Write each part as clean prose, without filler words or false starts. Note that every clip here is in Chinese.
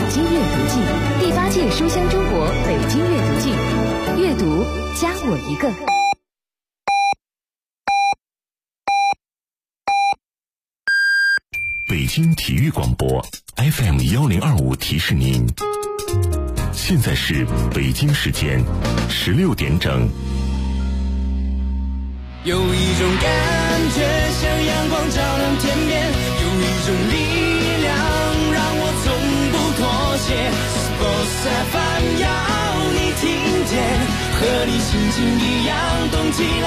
京阅读季第8届书香中国北京阅读季，阅读加我一个。 北京体育广播 FM1025 提示您，现在是北京时间16点整。 有一种感觉像阳光照亮天边，有一种力量让我从不妥协。Sports FM 要你听见，和你心情一样动起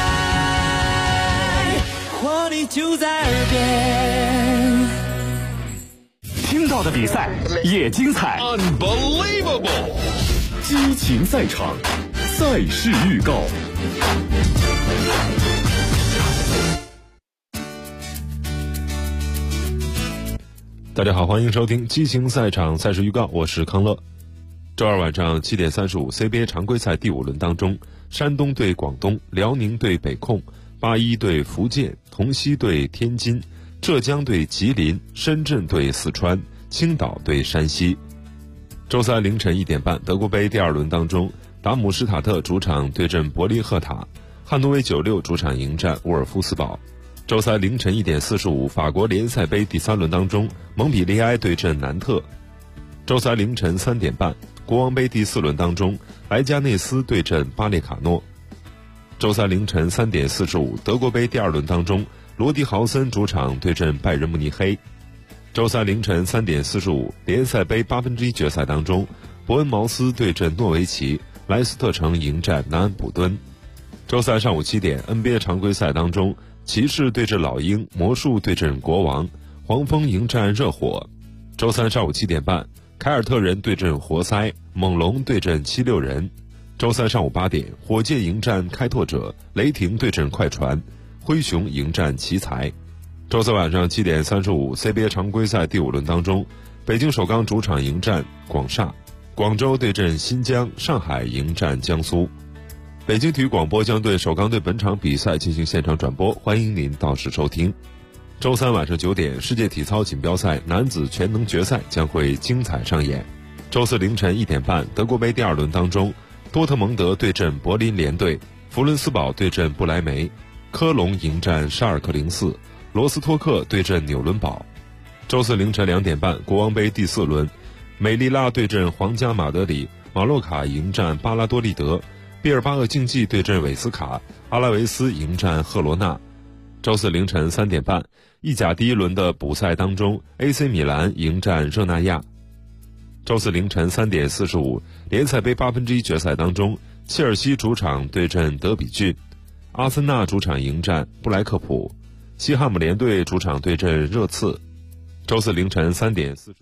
来，活力就在耳边。 听到的比赛也精彩 Unbelievable， 激情赛场，赛事预告。 大家好，欢迎收听激情赛场赛事预告，我是康乐。周二晚上7点35 CBA 常规赛第5轮当中，山东对广东，辽宁对北控，81对福建，同曦对天津，浙江对吉林，深圳对四川，青岛对山西。周三凌晨1点半，德国杯第2轮当中，达姆施塔特主场对阵柏林赫塔，汉诺威96主场迎战沃尔夫斯堡。周三凌晨1点45，法国联赛杯第3轮当中，蒙彼利埃对阵南特。周三凌晨3点半，国王杯第4轮当中，莱加内斯对阵巴列卡诺。周三凌晨3点45，德国杯第2轮当中，罗迪豪森主场对阵拜仁慕尼黑。周三凌晨3点45，联赛杯1/8决赛当中，伯恩茅斯对阵诺维奇，莱斯特城迎战南安普敦。周三上午7点 NBA 常规赛当中，骑士对阵老鹰，魔术对阵国王，黄蜂迎战热火。周三上午7点半，凯尔特人对阵活塞，猛龙对阵76人。周三上午8点，火箭迎战开拓者，雷霆对阵快船，灰熊迎战奇才。周四晚上7点35 CBA 常规赛第5轮当中，北京首钢主场迎战广厦，广州对阵新疆，上海迎战江苏。北京体育广播将对首钢队本场比赛进行现场转播，欢迎您到时收听。周三晚上9点，世界体操锦标赛男子全能决赛将会精彩上演。周四凌晨1点半，德国杯第2轮当中，多特蒙德对阵柏林联队，弗伦斯堡对阵不莱梅，科隆迎战沙尔克04，罗斯托克对阵纽伦堡。周四凌晨2点半，国王杯第4轮，美利拉对阵皇家马德里，马洛卡迎战巴拉多利德，毕尔巴鄂竞技对阵韦斯卡，阿拉维斯迎战赫罗纳。周四凌晨3点半，意甲第1轮的补赛当中 ，AC 米兰迎战热那亚。周四凌晨3点45，联赛杯1/8决赛当中，切尔西主场对阵德比郡，阿森纳主场迎战布莱克普，西汉姆联队主场对阵热刺。周四凌晨3点40。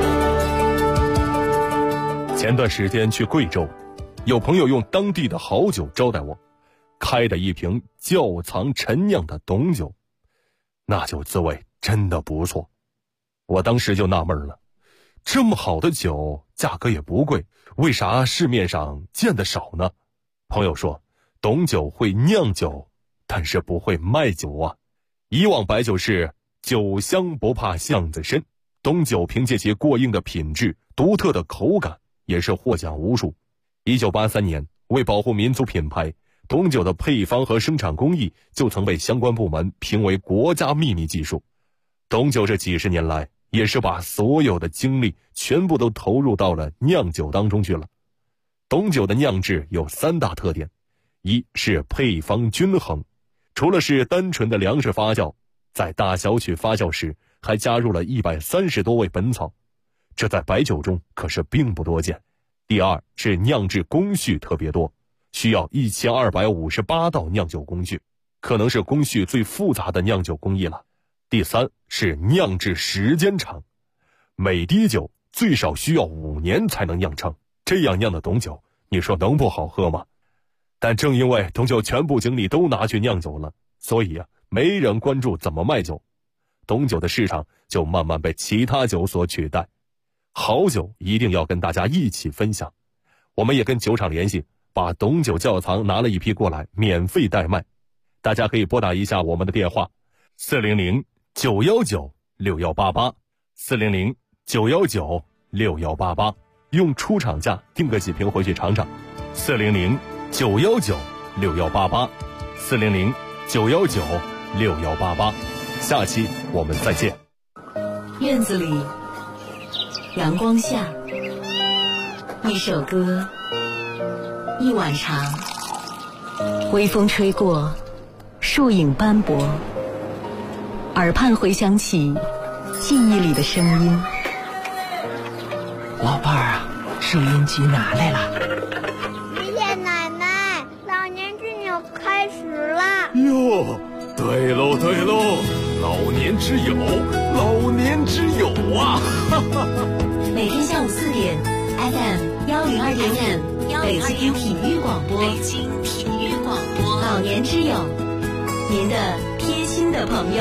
前段时间去贵州，有朋友用当地的好酒招待我，开的一瓶窖藏陈酿的董酒，那酒滋味真的不错。我当时就纳闷了，这么好的酒价格也不贵，为啥市面上见得少呢？朋友说，董酒会酿酒，但是不会卖酒啊。以往白酒是酒香不怕巷子深，董酒凭借其过硬的品质、独特的口感，也是获奖无数。1983年，为保护民族品牌，董酒的配方和生产工艺就曾被相关部门评为国家秘密技术。董酒这几十年来，也是把所有的精力全部都投入到了酿酒当中去了。董酒的酿制有3大特点，一是配方均衡，除了是单纯的粮食发酵，在大小曲发酵时还加入了130多味本草，这在白酒中可是并不多见。第二是酿制工序特别多，需要1258道酿酒工序，可能是工序最复杂的酿酒工艺了。第三是酿制时间长，每滴酒最少需要5年才能酿成，这样酿的董酒，你说能不好喝吗？但正因为董酒全部精力都拿去酿酒了，所以没人关注怎么卖酒，董酒的市场就慢慢被其他酒所取代。好酒一定要跟大家一起分享，我们也跟酒厂联系，把董酒窖藏拿了一批过来，免费代卖。大家可以拨打一下我们的电话400-919-6188，400-919-6188。 6188，用出厂价订个几瓶回去尝尝。400-919-6188，400-919-6188。下期我们再见。 院子里，阳光下，一首歌，一晚长，微风吹过，树影斑驳，耳畔回响起记忆里的声音。 老伴儿啊，收音机拿来了。 爷爷奶奶，老年之友开始了。 哟，对喽对喽，老年之友，老年之友啊！ 每天下午4点 ，FM 102.5，北京体育广播，老年之友，您的贴心的朋友。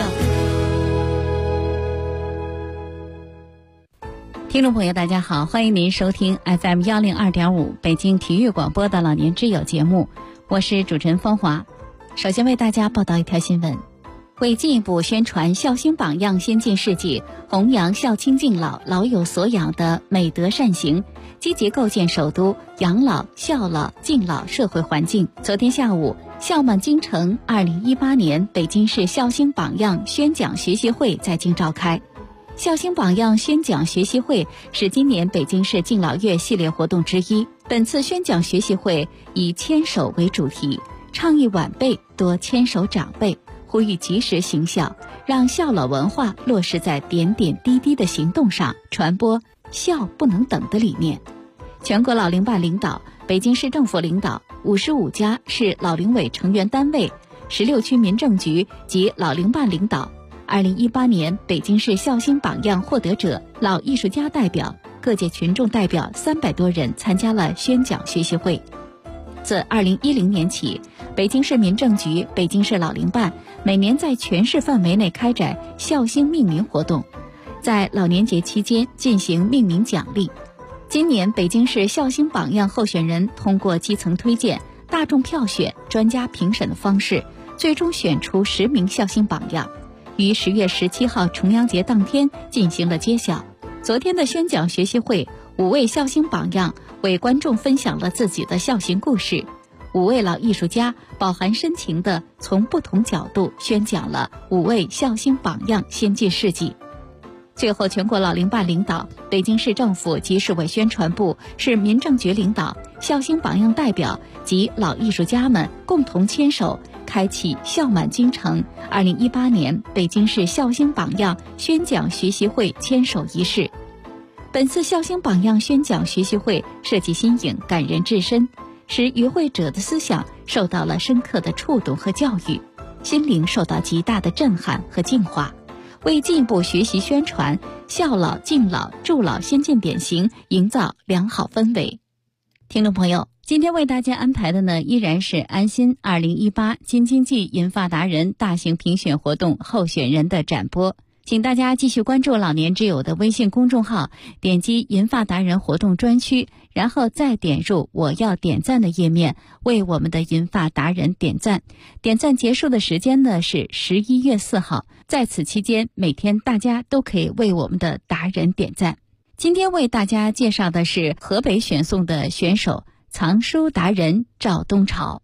听众朋友大家好，欢迎您收听 FM 102.5北京体育广播的老年之友节目，我是主持人芳华。首先为大家报道一条新闻，为进一步宣传孝心榜样先进事迹，弘扬孝亲敬老、老有所养的美德善行，积极构建首都养老、孝老、敬老社会环境。昨天下午，孝满京城2018年北京市孝心榜样宣讲学习会在京召开。孝心榜样宣讲学习会是今年北京市敬老月系列活动之一。本次宣讲学习会以牵手为主题，倡议晚辈多牵手长辈，呼吁及时行孝，让孝老文化落实在点点滴滴的行动上，传播孝不能等的理念。全国老龄办领导、北京市政府领导、55家市老龄委成员单位、16区民政局及老龄办领导，2018年北京市孝心榜样获得者、老艺术家代表、各界群众代表300多人参加了宣讲学习会。自2010年起，北京市民政局、北京市老龄办每年在全市范围内开展孝心命名活动，在老年节期间进行命名奖励。今年北京市孝心榜样候选人通过基层推荐、大众票选、专家评审的方式，最终选出10名孝心榜样，于10月17号重阳节当天进行了揭晓。昨天的宣讲学习会，5位孝心榜样为观众分享了自己的孝行故事，5位老艺术家饱含深情地从不同角度宣讲了5位孝心榜样先进事迹。最后，全国老龄办领导、北京市政府及市委宣传部、市民政局领导、孝心榜样代表及老艺术家们共同牵手，开启孝满京城2018年北京市孝心榜样宣讲学习会牵手仪式。本次孝心榜样宣讲学习会设计新颖、感人至深，使与会者的思想受到了深刻的触动和教育，心灵受到极大的震撼和净化，为进一步学习宣传孝老、敬老、助老先进典型营造良好氛围。听众朋友，今天为大家安排的呢，依然是安心2018京津冀银发达人大型评选活动候选人的展播。请大家继续关注老年之友的微信公众号，点击银发达人活动专区，然后再点入我要点赞的页面，为我们的银发达人点赞。点赞结束的时间呢是11月4号，在此期间每天大家都可以为我们的达人点赞。今天为大家介绍的是河北选送的选手藏书达人赵东朝。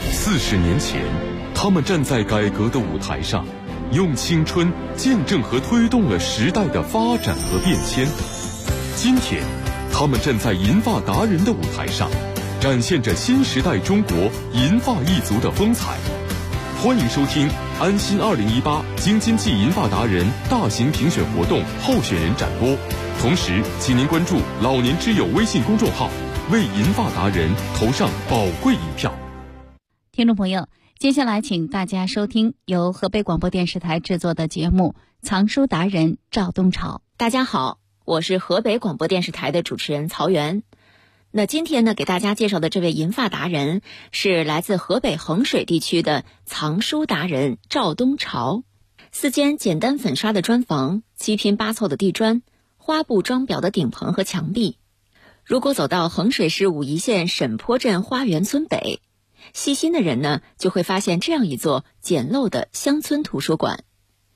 40年前，他们站在改革的舞台上，用青春见证和推动了时代的发展和变迁。今天，他们站在银发达人的舞台上，展现着新时代中国银发一族的风采。欢迎收听安心2018京津冀银发达人大型评选活动候选人展播。同时，请您关注老年之友微信公众号，为银发达人投上宝贵一票。 听众朋友，接下来请大家收听由河北广播电视台制作的节目《藏书达人赵东朝》。大家好，我是河北广播电视台的主持人曹媛。那今天呢，给大家介绍的这位银发达人是来自河北衡水地区的藏书达人赵东朝。4间简单粉刷的砖房，7拼8凑的地砖，花布装裱的顶棚和墙壁。如果走到衡水市武夷县沈坡镇花园村北，细心的人呢，就会发现这样一座简陋的乡村图书馆。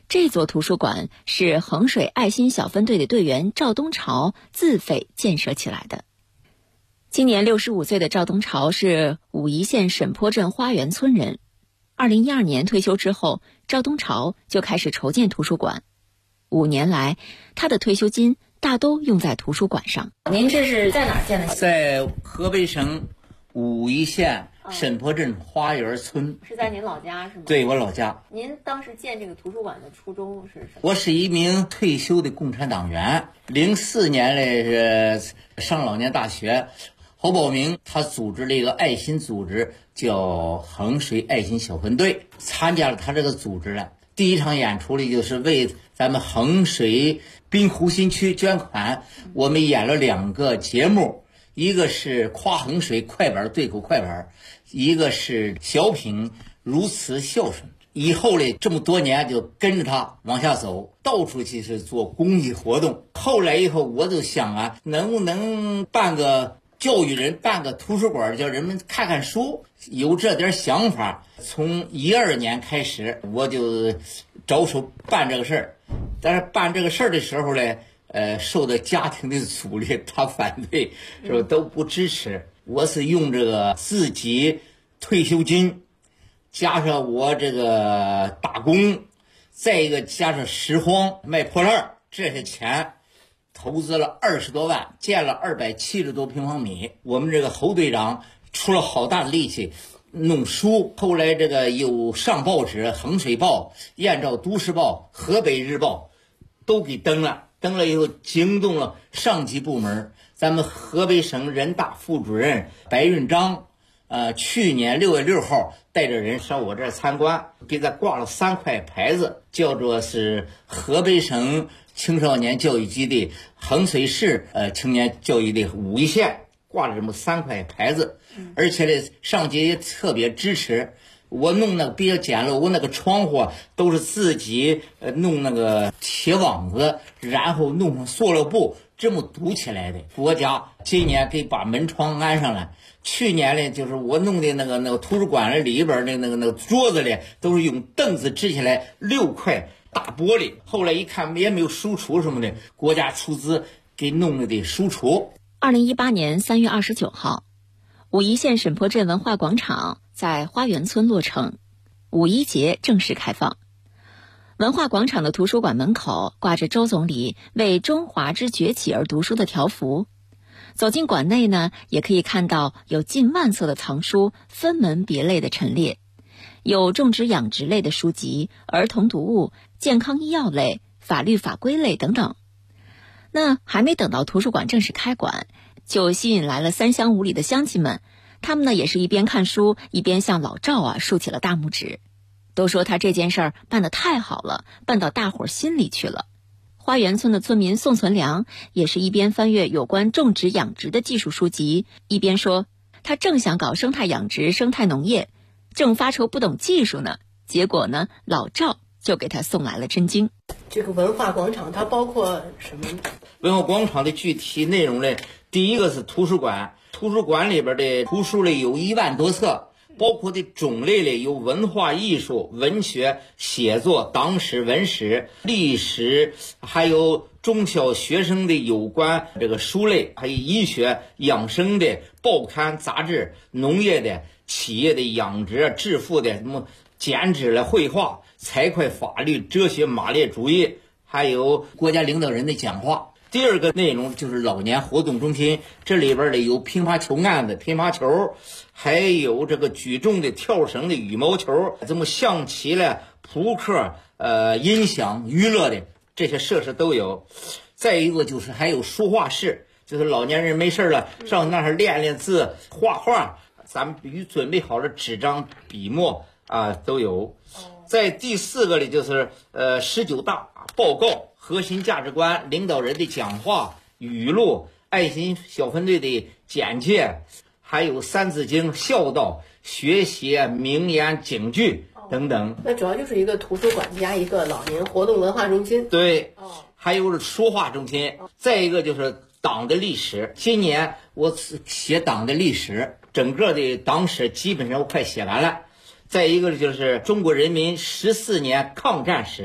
这座图书馆是衡水爱心小分队的队员赵东朝自费建设起来的。今年65岁的赵东朝是武夷县沈坡镇花园村人。2012年退休之后，赵东朝就开始筹建图书馆。5年来，他的退休金大都用在图书馆上。您这是在哪儿建的？ 在河北省武夷县沈坡镇花园村。 是在您老家是吗？ 对，我老家。 您当时建这个图书馆的初衷是什么？ 我是一名退休的共产党员。04年嘞是上老年大学，侯宝明他组织了一个爱心组织，叫衡水爱心小分队，参加了他这个组织了。第一场演出里就是为咱们衡水滨湖新区捐款，我们演了2个节目，一个是夸衡水快板对口快板，一个是小品如此孝顺。以后嘞这么多年就跟着他往下走，到处去是做公益活动。后来以后我就想啊，能不能办个教育人，办个图书馆，叫人们看看书，有这点想法。从12年开始，我就着手办这个事儿。但是办这个事儿的时候呢，受到家庭的阻力，他反对，是吧？都不支持。我是用这个自己退休金，加上我这个打工，再一个加上拾荒卖破烂，这些钱投资了20多万，建了270多平方米。我们这个侯队长出了好大的力气弄书，后来这个有上报纸，衡水报、燕赵都市报、河北日报都给登了以后惊动了上级部门。咱们河北省人大副主任白运章去年6月6号带着人上我这儿参观，给他挂了3块牌子，叫做是河北省青少年教育基地、衡水市青年教育的武夷县，挂了这么3块牌子。而且呢，上级也特别支持我弄那个比较简陋，我那个窗户都是自己弄那个铁网子，然后弄上塑料布这么堵起来的。国家今年给把门窗安上了。去年呢，就是我弄的那个图书馆里边的那个桌子里都是用凳子支起来6块大玻璃。后来一看也没有书橱什么的，国家出资给弄了的书橱。 2018年3月29号，武夷县沈坡镇文化广场在花园村落成，五一节正式开放。文化广场的图书馆门口挂着周总理为中华之崛起而读书的条幅。走进馆内呢，也可以看到有近万册的藏书分门别类的陈列，有种植养殖类的书籍、儿童读物、健康医药类、法律法规类等等。那还没等到图书馆正式开馆，就吸引来了3乡5里的乡亲们，他们呢也是一边看书一边向老赵竖起了大拇指，都说他这件事儿办得太好了，办到大伙儿心里去了。花园村的村民宋存良也是一边翻阅有关种植养殖的技术书籍，一边说他正想搞生态养殖、生态农业，正发愁不懂技术呢，结果呢老赵就给他送来了真经。 这个文化广场它包括什么？ 文化广场的具体内容呢，第一个是图书馆，图书馆里边的图书类有1万多册，包括的种类里有文化艺术、文学、写作、党史、文史、历史，还有中小学生的有关这个书类，还有医学、养生的报刊杂志、农业的、企业的养殖、致富的，什么剪纸了、绘画、财会、法律、哲学、马列主义，还有国家领导人的讲话。第二个内容就是老年活动中心，这里边的有乒乓球案子、乒乓球，还有这个举重的、跳绳的、羽毛球，这么象棋了、扑克、音响、娱乐的这些设施都有。再一个就是还有书画室，就是老年人没事了上那儿练练字、画画，咱们准备好了纸张、笔墨都有。在第4个里就是19大报告、核心价值观、领导人的讲话、语录、爱心小分队的简介，还有三字经、孝道、学习、名言警句等等。 那主要就是一个图书馆加一个老年活动文化中心。 对，还有书画中心。再一个就是党的历史，今年我写党的历史，整个的党史基本上快写完了。再一个就是中国人民14年抗战史，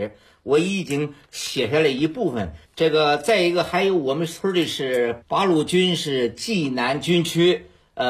我已经写下来一部分。这个再一个还有我们村里是八路军是济南军区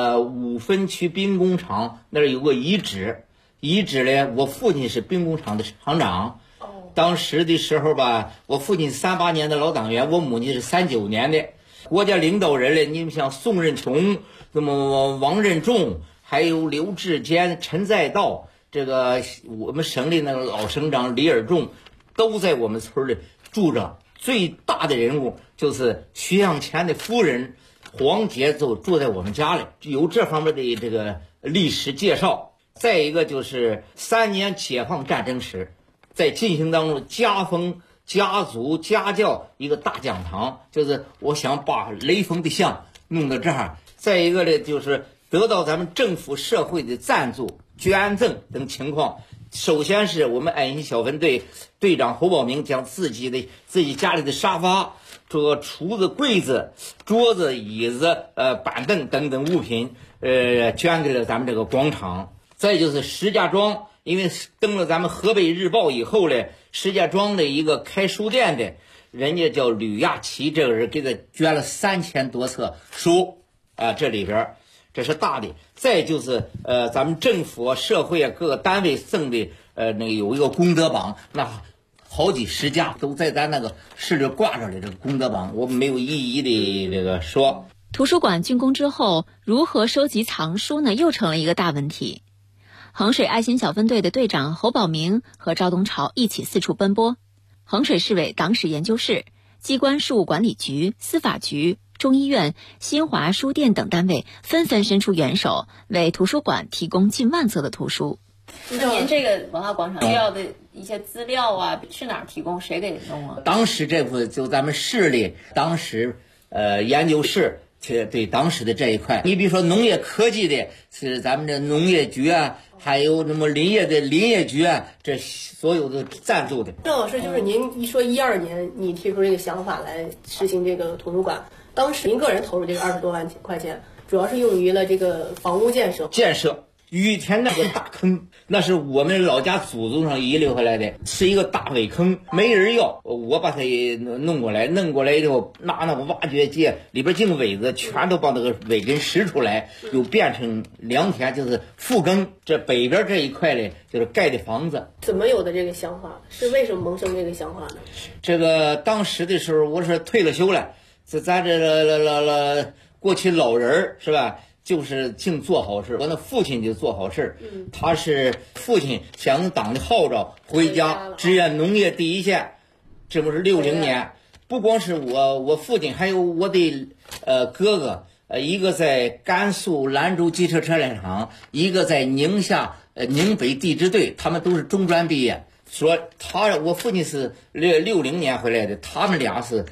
5分区兵工厂那儿有个遗址呢，我父亲是兵工厂的厂长。当时的时候吧，我父亲38年的老党员，我母亲是39年的。国家领导人嘞，你们像宋任穷、那么王任重，还有刘志坚、陈再道，这个我们省里那个老省长李尔仲，都在我们村里住着。最大的人物就是徐向前的夫人黄杰，就住在我们家里，有这方面的这个历史介绍。再一个就是3年解放战争时，在进行当中加封家族家教一个大讲堂，就是我想把雷锋的像弄到这儿。再一个呢，就是得到咱们政府社会的赞助捐赠等情况。首先是我们爱心小分队队长侯宝明将自己家里的沙发、这个橱子、柜子、桌子、椅子、板凳等等物品捐给了咱们这个广场。再就是石家庄，因为登了咱们河北日报以后呢，石家庄的一个开书店的人家叫吕亚奇，这个人给他捐了3000多册书这里边这是大的。再就是咱们政府社会各个单位赠的那个有一个功德榜，那好几十家都在咱那个市里挂着的这个功德榜，我们没有一一的这个说。 图书馆竣工之后，如何收集藏书呢？又成了一个大问题。衡水爱心小分队的队长侯宝明和赵东朝一起四处奔波，衡水市委党史研究室、机关事务管理局、司法局、中医院、新华书店等单位纷纷伸出援手，为图书馆提供近万册的图书。 那您这个文化广场需要的一些资料啊，是哪儿提供？谁给弄啊？ 当时这部就咱们市里当时研究室对当时的这一块，你比如说农业科技的是咱们的农业局啊，还有什么林业的林业局啊，这所有的赞助的。 郑老师，就是您一说12年你提出这个想法来实行这个图书馆，当时您个人投入这个20多万块钱，主要是用于了这个房屋建设。雨田那个大坑，那是我们老家祖宗上遗留下来的，是一个大苇坑，没人要，我把它弄过来以后，拿那个挖掘机里边进苇子，全都把那个苇根拾出来，又变成良田，就是复耕。这北边这一块呢，就是盖的房子。怎么有的这个想法？是为什么萌生这个想法呢？ 这个当时的时候，我是退了休了，咱这过去老人是吧？就是净做好事，我那父亲就做好事。他是父亲响党的号召回家支援农业第一线，这不是60年。不光是我父亲，还有我的哥哥，一个在甘肃兰州机车车辆厂，一个在宁夏宁北地质队，他们都是中专毕业。说我父亲是60年回来的，他们俩是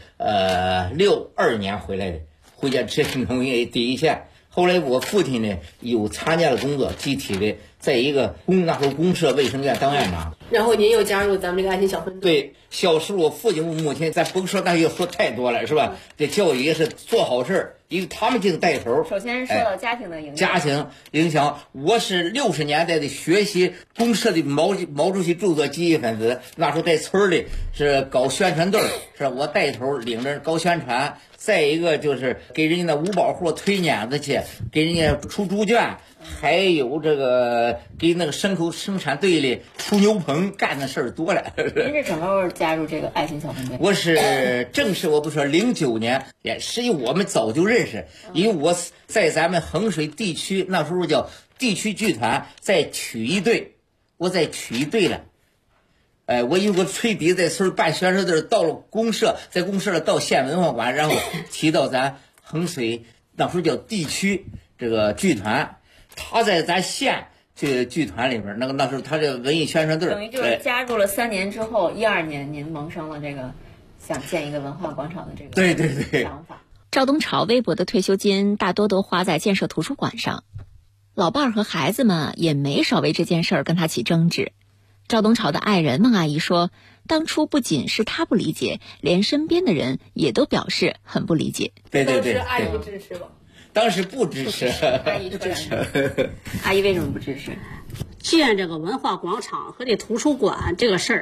62年回来的，回家支援农业第一线。后来我父亲呢有参加了工作，集体的在一个那时候公社卫生院当院长。 然后您又加入咱们这个爱心小分队。 对，小时候我父亲我母亲，咱甭说那些说太多了是吧？这教育也是做好事，因为他们就带头。 首先受到家庭的影响。 家庭影响，我是60年代的学习公社的毛主席著作积极分子，那时候在村里是搞宣传队，是我带头领着搞宣传。再一个就是给人家那五保户推碾子去，给人家出猪圈，还有这个给那个牲口生产队里出牛棚，干的事儿多了。 您是什么时候加入这个爱心小分队？ 我是正式，我不说09年，也实际我们早就认识，因为我在咱们衡水地区那时候叫地区剧团，在曲艺队，我在曲艺队了。我有个吹笛在村办宣传队，到了公社，在公社了到县文化馆，然后提到咱衡水那时候叫地区这个剧团，他在咱县这个剧团里边，那时候他这文艺宣传队等于就是加入了3年之后，12年您萌生了这个想建一个文化广场的这个想法。 赵东朝微薄的退休金大多都花在建设图书馆上，老伴儿和孩子们也没少为这件事儿跟他起争执。赵东朝的爱人孟阿姨说，当初不仅是他不理解，连身边的人也都表示很不理解。 对， 当时阿姨支持吧？ 当时不支持。 阿姨不支持。阿姨为什么不支持？ 建这个文化广场和这图书馆这个事儿，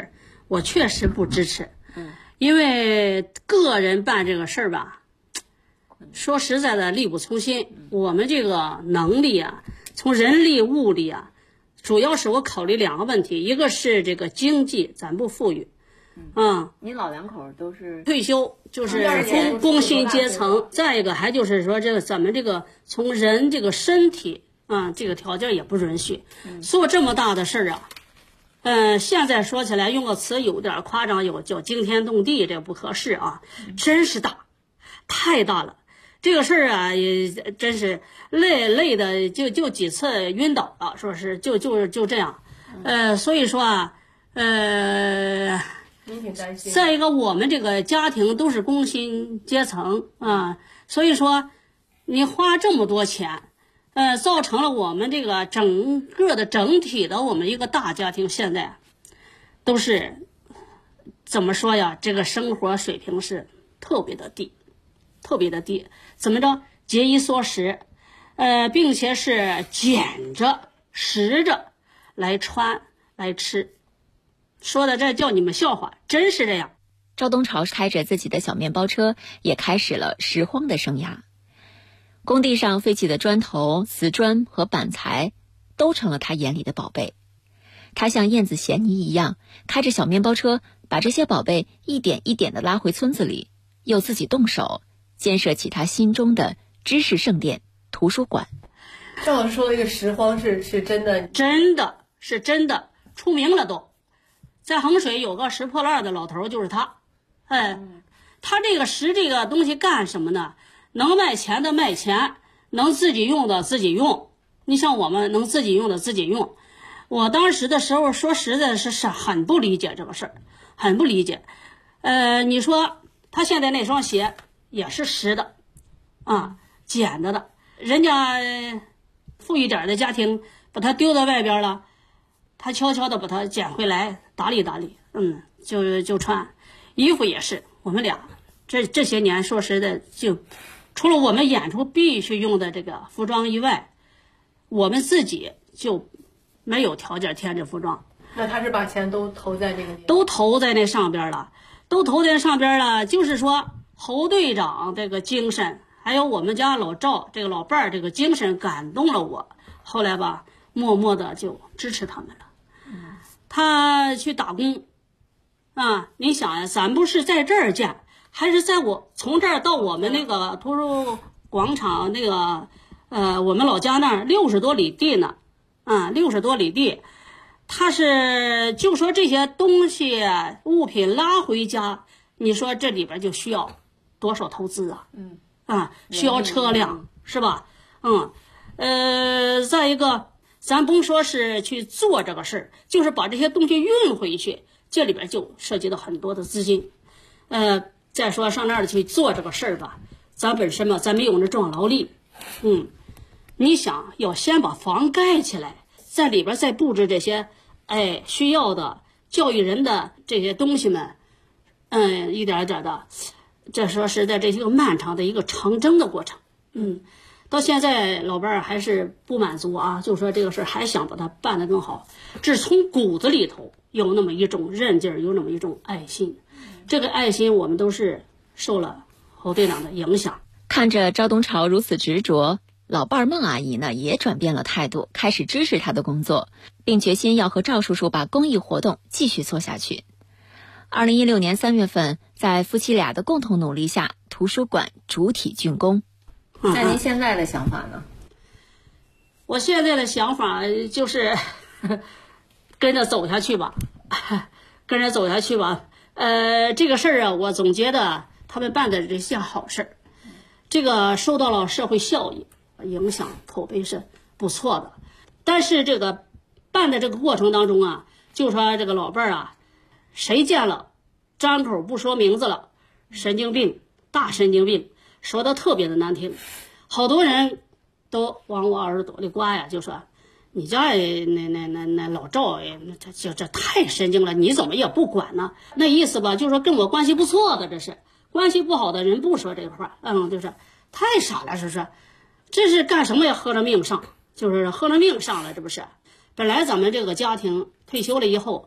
我确实不支持。因为个人办这个事儿吧，说实在的力不从心。我们这个能力啊，从人力物力啊，主要是我考虑2个问题，一个是这个经济咱不富裕。 您老两口都是退休，就是工薪阶层。再一个还就是说，这个咱们这个从人这个身体这个条件也不允许做这么大的事儿啊。现在说起来用个词有点夸张，有叫惊天动地，这不合适啊，真是大，太大了。这个事儿啊，也真是累的就几次晕倒了，说是就这样。所以说啊， 您挺担心。 再一个，我们这个家庭都是工薪阶层啊，所以说你花这么多钱。造成了我们这个整体的我们一个大家庭现在都是怎么说呀？这个生活水平是特别的低，怎么着？节衣缩食，并且是捡着拾着来穿来吃，说的这叫你们笑话，真是这样。 赵东朝开着自己的小面包车，也开始了拾荒的生涯。工地上废弃的砖头、瓷砖和板材都成了他眼里的宝贝。他像燕子衔泥一样，开着小面包车，把这些宝贝一点一点地拉回村子里，又自己动手建设起他心中的知识圣殿——图书馆。 赵老师说的这个拾荒是真的， 是真的，出名了都。在衡水有个拾破烂的老头，就是他。他这个拾这个东西干什么呢？能卖钱的卖钱，能自己用的自己用。你像我们能自己用的自己用。我当时的时候说实在是很不理解这个事儿，很不理解。你说他现在那双鞋也是拾的捡着的，人家富裕点的家庭把它丢到外边了，他悄悄的把它捡回来打理打理，就穿。衣服也是，我们俩这些年说实在，就除了我们演出必须用的这个服装以外，我们自己就没有条件添这服装。 那他是把钱都投在这个地方， 都投在那上边了，就是说侯队长这个精神，还有我们家老赵这个老伴儿这个精神感动了我，后来吧默默的就支持他们了。他去打工你想呀，咱不是在这儿见，还是在我从这儿到我们那个图书广场那个我们老家那儿60多里地呢，60多里地。他是就说这些东西物品拉回家，你说这里边就需要多少投资需要车辆是吧？再一个咱甭说是去做这个事儿，就是把这些东西运回去，这里边就涉及到很多的资金。再说上那儿去做这个事儿吧，咱本身嘛，咱没有那壮劳力。你想要先把房盖起来，在里边再布置这些需要的教育人的这些东西们，一点一点的，这说实在这是一个漫长的一个长征的过程。到现在老伴儿还是不满足就说这个事儿还想把它办得更好，这是从骨子里头有那么一种韧劲儿，有那么一种爱心。这个爱心我们都是受了侯队长的影响。 看着赵东朝如此执着，老伴儿孟阿姨呢也转变了态度，开始支持他的工作，并决心要和赵叔叔把公益活动继续做下去。2016年3月份，在夫妻俩的共同努力下，图书馆主体竣工。 那您现在的想法呢？ 我现在的想法就是跟着走下去吧，这个事儿我总觉得他们办的这些好事儿，这个受到了社会效益影响，口碑是不错的。但是这个办的这个过程当中就说这个老伴儿谁见了张口不说名字了，神经病，大神经病，说的特别的难听。好多人都往我耳朵里刮就说你家那老赵这太神经了，你怎么也不管呢？那意思吧，就是说跟我关系不错的，这是关系不好的人不说这个话，就是太傻了，这是干什么也喝着命上，就是喝着命上了，这不是？本来咱们这个家庭退休了以后，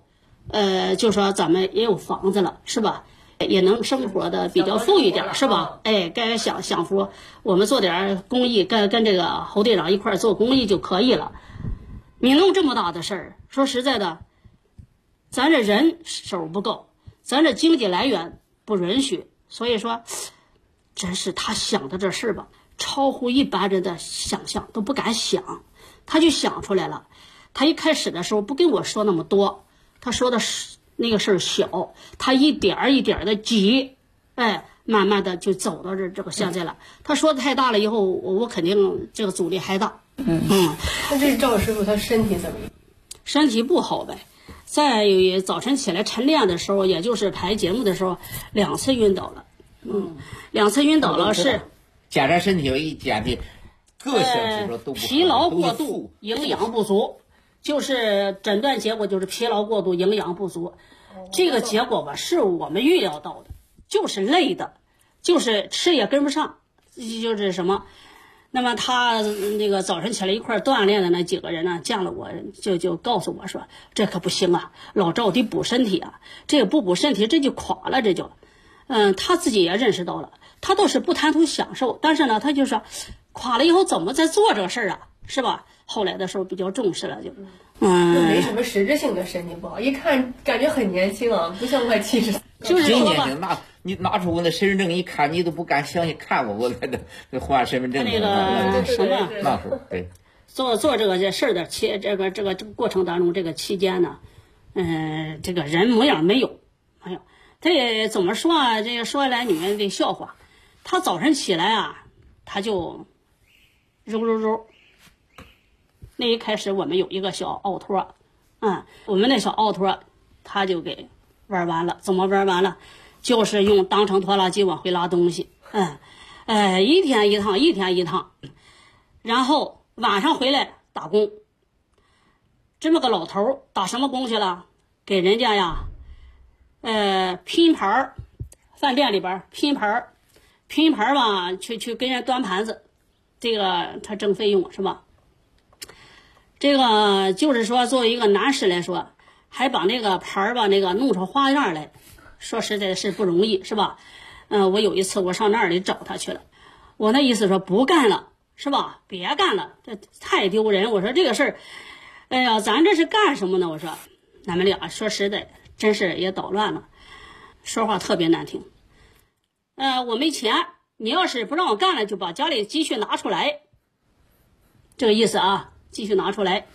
就说咱们也有房子了，是吧？也能生活的比较富裕点，是吧？哎，该享福，我们做点公益，跟这个侯队长一块做公益就可以了。你弄这么大的事儿，说实在的，咱这人手不够，咱这经济来源不允许，所以说，真是他想的这事儿吧，超乎一般人的想象，都不敢想，他就想出来了。他一开始的时候不跟我说那么多，他说的是那个事儿小，他一点一点的挤，哎，慢慢的就走到这个现在了。他说的太大了以后，我肯定这个阻力还大。 那这赵师傅他身体怎么样？ 身体不好呗。再有早晨起来晨练的时候，也就是排节目的时候，2次晕倒了。2次晕倒了是检查身体有一检的各项指标都不好， 疲劳过度，营养不足。就是诊断结果就是疲劳过度，营养不足。这个结果吧是我们预料到的，就是累的，就是吃也跟不上，就是什么。那么他那个早晨起来一块锻炼的那几个人呢，见了我就告诉我说，这可不行啊，老赵得补身体啊，这个不补身体这就垮了，这就。他自己也认识到了，他倒是不贪图享受，但是呢，他就说垮了以后怎么再做这个事儿啊，是吧？后来的时候比较重视了，就没什么实质性的身体不好，一看感觉很年轻啊，不像快70。 就是说吧， 你拿出我的身份证一看，你都不敢相信，看我来的换身份证那个什么那时候对做这个事儿的这个过程当中，这个期间呢，这个人模样没有。这怎么说啊？这个说来你们得笑话，他早晨起来啊，他就揉。那一开始我们有一个小奥托，我们那小奥托他就给玩完了。怎么玩完了？就是用当成拖拉机往回拉东西，一天一趟，然后晚上回来打工。这么个老头打什么工去了？给人家呀，拼盘，饭店里边拼盘吧，去跟人端盘子，这个他挣费用是吧？这个就是说，作为一个男士来说，还把那个盘吧，那个弄出花样来，说实在是不容易，是吧？我有一次我上那里找他去了，我那意思说不干了，是吧？别干了，这太丢人。我说这个事儿，哎呀，咱这是干什么呢？我说，咱们俩说实在，真是也捣乱了，说话特别难听。我没钱，你要是不让我干了，就把家里积蓄拿出来，这个意思啊。继续拿出来，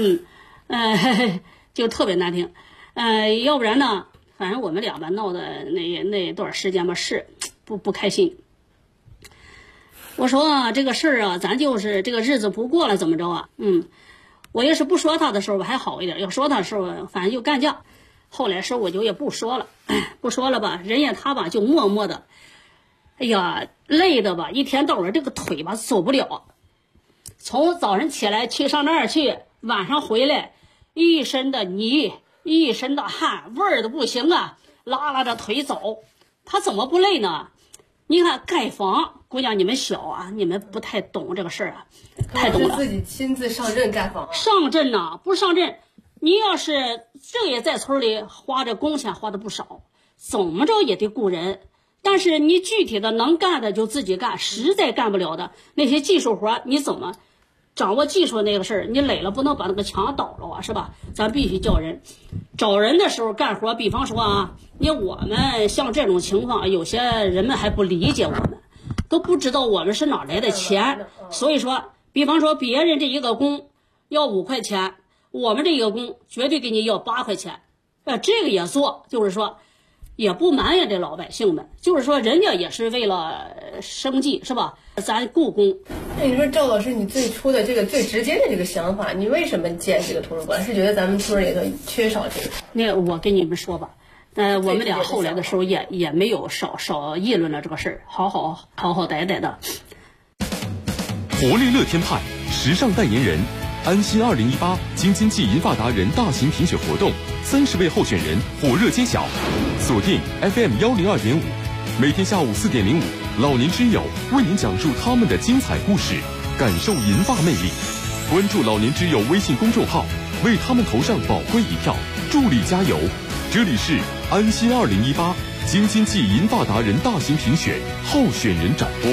就特别难听，要不然呢，反正我们俩吧闹的那段时间吧是不开心。我说啊，这个事儿啊，咱就是这个日子不过了，怎么着啊？我要是不说他的时候吧还好一点，要说他的时候反正就干架。后来说我就也不说了，不说了吧，人家他吧就默默的，哎呀，累的吧，一天到晚这个腿吧走不了。从早上起来去上那儿去，晚上回来，一身的泥，一身的汗，味儿的不行啊，拉着腿走，他怎么不累呢？你看盖房，姑娘你们小啊，你们不太懂这个事儿啊，太懂了。 自己亲自上阵盖房， 上阵呐，不上阵，你要是这也在村里花着工钱花的不少，怎么着也得雇人。但是你具体的能干的就自己干，实在干不了的那些技术活，你怎么掌握技术那个事儿？你垒了不能把那个墙倒了啊，是吧？咱必须叫人，找人的时候干活，比方说啊，我们像这种情况，有些人们还不理解我们，都不知道我们是哪来的钱。所以说，比方说别人这一个工要5块钱，我们这一个工绝对给你要8块钱，这个也做，就是说。也不埋怨这老百姓们，就是说人家也是为了生计，是吧？咱雇工。 那你说赵老师，你最初的这个最直接的这个想法，你为什么建这个图书馆？是觉得咱们村里头缺少这个？ 那我跟你们说吧，我们俩后来的时候也没有少议论了这个事儿，好好歹的。 活力乐天派时尚代言人。安心2018京津冀银发达人大型评选活动，30位候选人火热揭晓。锁定 FM 102.5，每天下午4点05，老年之友为您讲述他们的精彩故事，感受银发魅力。关注老年之友微信公众号，为他们投上宝贵一票。 助力加油。这里是安心2018京津冀银发达人大型评选候选人展播。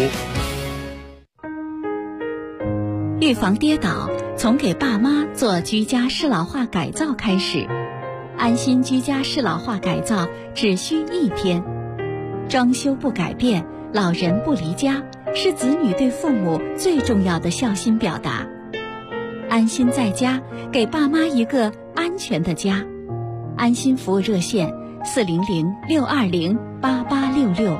预防跌倒，从给爸妈做居家适老化改造开始。安心居家适老化改造只需1天，装修不改变，老人不离家，是子女对父母最重要的孝心表达。安心在家，给爸妈一个安全的家。安心服务热线400-620-8866。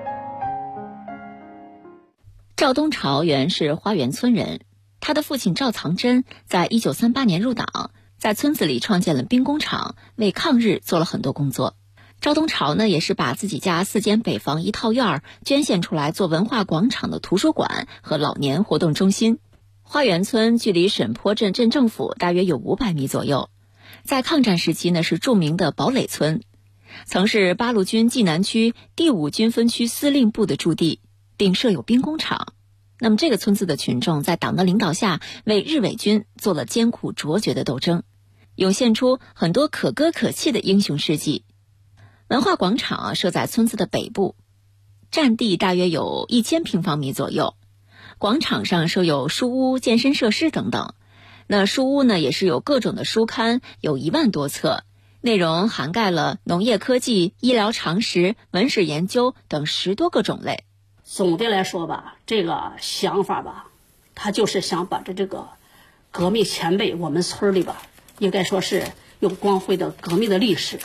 赵东朝原是花园村人，他的父亲赵藏珍在1938年入党，在村子里创建了兵工厂，为抗日做了很多工作。赵东朝呢，也是把自己家4间北房1套院捐献出来做文化广场的图书馆和老年活动中心。花园村距离沈坡镇镇政府大约有500米左右，在抗战时期呢是著名的堡垒村，曾是八路军冀南区第5军分区司令部的驻地，并设有兵工厂。那么这个村子的群众在党的领导下，为日伪军做了艰苦卓绝的斗争，涌现出很多可歌可泣的英雄事迹。文化广场设在村子的北部，占地大约有1000平方米左右。广场上设有书屋、健身设施等等。那书屋呢，也是有各种的书刊，有1万多册，内容涵盖了农业科技、医疗常识、文史研究等10多个种类。 总的来说吧，这个想法吧，他就是想把这个革命前辈，我们村里吧，应该说是有光辉的革命的历史。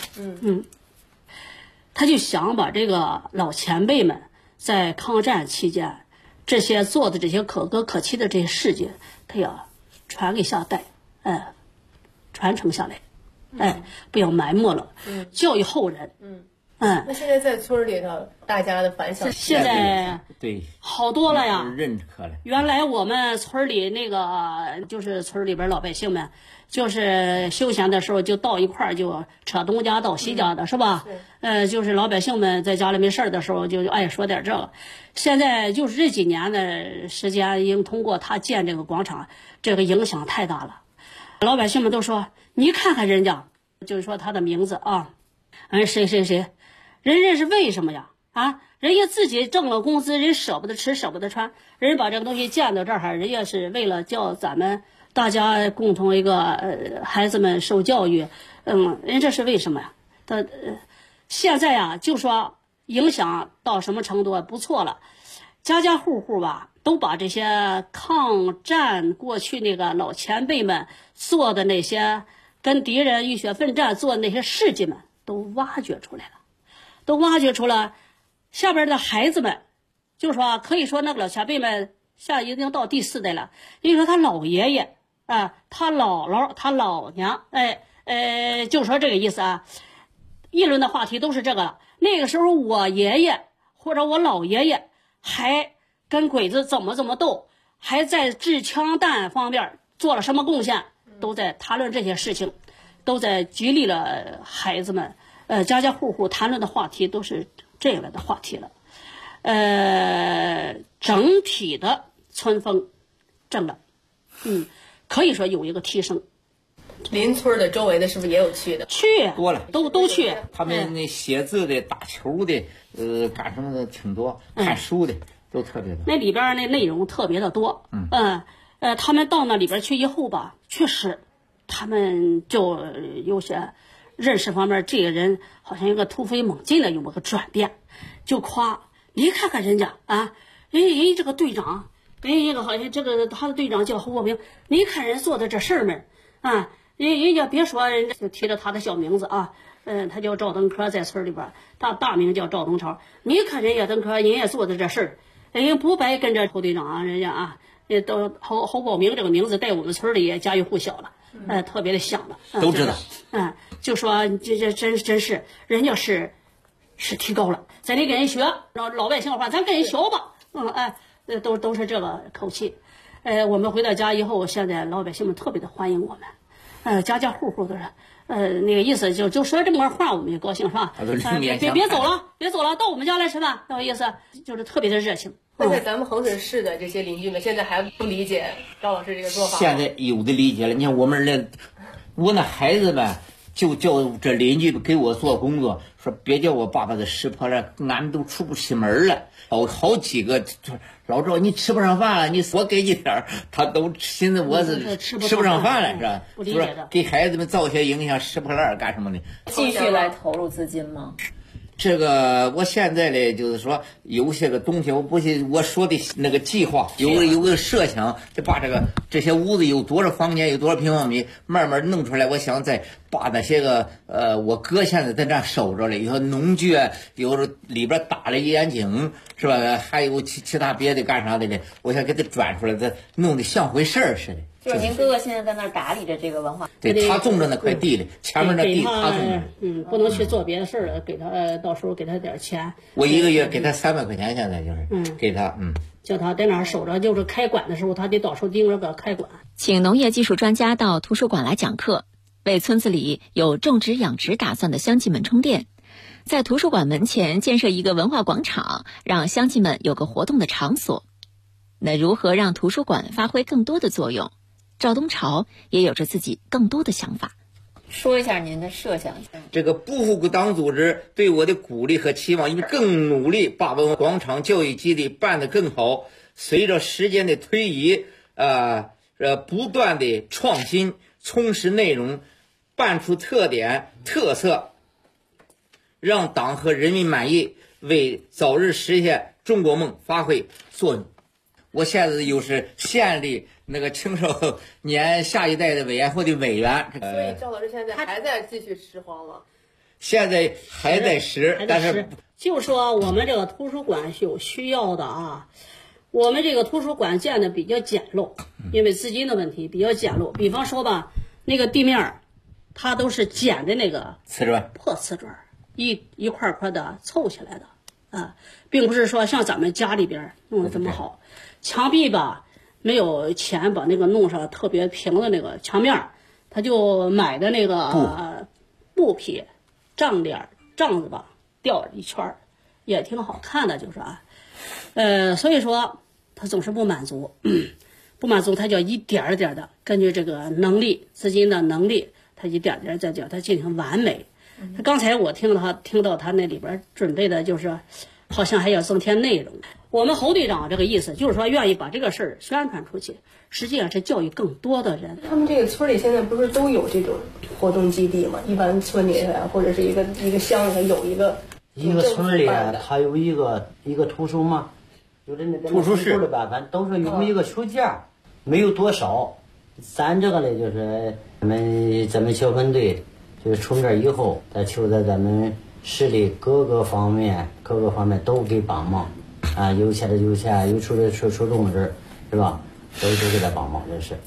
他就想把这个老前辈们在抗战期间这些做的这些可歌可泣的这些事迹，他要传给下代，传承下来，不要埋没了，教育后人。 那现在在村里头，大家的反响现在对好多了呀， 认可了。 原来我们村里那个就是村里边老百姓们，就是休闲的时候就到一块儿就扯东家到西家的，是吧？就是老百姓们在家里没事的时候就爱说点这个。现在就是这几年的时间，因通过他建这个广场，这个影响太大了。老百姓们都说，你看看人家，就是说他的名字啊，谁谁谁。人家是为什么呀？人家自己挣了工资，人舍不得吃舍不得穿，人把这个东西建到这儿，人家是为了叫咱们大家共同一个孩子们受教育，人这是为什么呀？现在呀，就说影响到什么程度不错了，家家户户吧都把这些抗战过去那个老前辈们做的那些跟敌人浴血奋战做的那些事迹们都挖掘出来了。下边的孩子们，就说可以说那个老前辈们下已经到第4代了。因为说他老爷爷他姥姥、他老娘，就说这个意思啊。议论的话题都是这个了。那个时候我爷爷或者我老爷爷还跟鬼子怎么斗，还在制枪弹方面做了什么贡献，都在谈论这些事情，都在激励了孩子们。家家户户谈论的话题都是这样的话题了，整体的村风正了，可以说有一个提升。 邻村的周围的是不是也有去的？ 去多了， 都去。 他们那写字的、打球的，干什么的挺多，看书的都特别多。 那里边那内容特别的多，他们到那里边去以后吧，确实，他们就有些。认识方面，这个人好像有个突飞猛进的有个转变，就夸你看看人家人这个队长，一个好像这个他的队长叫侯国明，你看人做的这事儿们人家别说人家就提着他的小名字他叫赵登科，在村里边，他大名叫赵东超。你看人家登科，人家做的这事儿，人家不白跟着侯队长人家也都侯保明这个名字在我们村里也家喻户晓了。特别的响了， 都知道。 就说这真是人家是提高了，咱得跟人学，老百姓的话，咱跟人学吧。都是这个口气。我们回到家以后，现在老百姓们特别的欢迎我们，家家户户都是，那个意思就说这么个话，我们也高兴是吧？别走了，到我们家来吃饭，那个意思就是特别的热情。 那在咱们衡水市的这些邻居们，现在还不理解赵老师这个做法吗？ 现在有的理解了。你看我那孩子们就叫这邻居给我做工作，说别叫我爸把这拾破烂，俺们都出不起门来。好几个老赵，你吃不上饭了，我给你点儿，他都寻思我是吃不上饭了，是吧？ 不理解的， 给孩子们造些影响，拾破烂干什么的？ 继续来投入资金吗？ 这个我现在呢，就是说有些个东西，我说的那个计划，有个设想，就把这些屋子有多少房间，有多少平方米，慢慢弄出来。我想再把那些个我哥现在在那守着了，有农具，有里边打了眼井，是吧？还有其他别的干啥的呢？我想给他转出来，再弄得像回事儿似的。 就是您哥哥现在在那儿打理着这个文化， 对，他种着那块地里，前面那地他种着。 不能去做别的事儿了，给他到时候给他点钱。 我一个月给他300块钱，现在就是给他叫他在那儿守着，就是开馆的时候，他得到时候盯着个开馆。 请农业技术专家到图书馆来讲课，为村子里有种植养殖打算的乡亲们充电。在图书馆门前建设一个文化广场，让乡亲们有个活动的场所。那如何让图书馆发挥更多的作用？赵东朝也有着自己更多的想法。 说一下您的设想。 这个不服国党组织对我的鼓励和期望，因为更努力把文化广场教育基地办得更好。随着时间的推移，不断的创新、充实内容，办出特点、特色，让党和人民满意，为早日实现中国梦发挥作用。我现在又是县里那个青少年下一代的委员会的委员。 所以赵老师现在还在继续拾荒吗？ 现在还在拾，但是就说我们这个图书馆是有需要的啊。我们这个图书馆建的比较简陋，因为资金的问题比较简陋。比方说吧，那个地面它都是捡的那个瓷砖， 破瓷砖，一块块的凑起来的并不是说像咱们家里边弄得这么好。墙壁吧，没有钱把那个弄上特别平的那个墙面，他就买的那个布匹帐子吧，吊一圈也挺好看的，就是所以说他总是不满足，他就一点一点的根据这个能力、资金的能力，他一点点再叫他进行完美。刚才我听到他那里边准备的就是好像还要增添内容。我们侯队长这个意思就是说愿意把这个事儿宣传出去，实际上是教育更多的人。 他们这个村里现在不是都有这种活动基地吗？一般村里或者是一个乡里有一个村里它有一个图书嘛，就是那个图书室的吧，反正都是有一个书架，没有多少。咱这个呢，就是咱们小分队就是出面以后，再求在咱们市里各个方面都给帮忙。有钱的有钱，有出种子，是吧？都给他帮忙，这是，